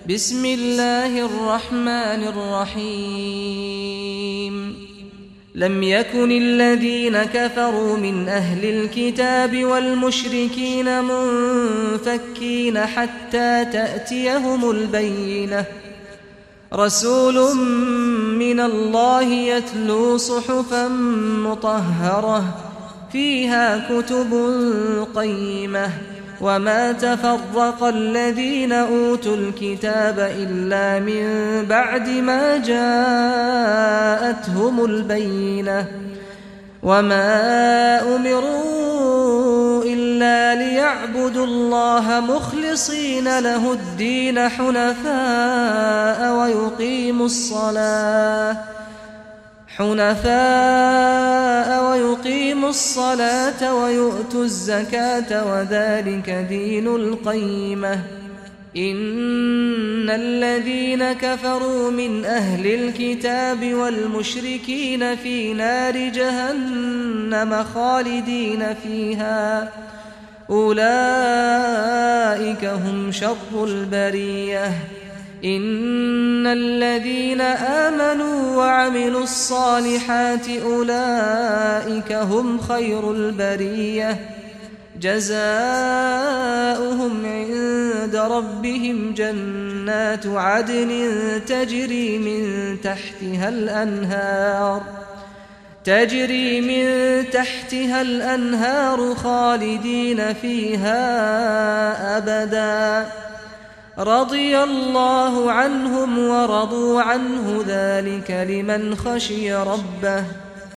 بسم الله الرحمن الرحيم لم يكن الذين كفروا من أهل الكتاب والمشركين منفكين حتى تأتيهم البينة رسول من الله يتلو صحفا مطهرة فيها كتب قيمة وما تفرق الذين أوتوا الكتاب إلا من بعد ما جاءتهم البينة وما أمروا إلا ليعبدوا الله مخلصين له الدين حنفاء ويقيموا الصلاة ويؤتوا الزكاة وذلك دين القيمة إن الذين كفروا من أهل الكتاب والمشركين في نار جهنم خالدين فيها أولئك هم شر البرية إن الذين آمنوا وعملوا الصالحات أولئك هم خير البرية جزاؤهم عند ربهم جنات عدن تجري من تحتها الأنهار خالدين فيها أبدا رضي الله عنهم ورضوا عنه ذلك لمن خشي ربه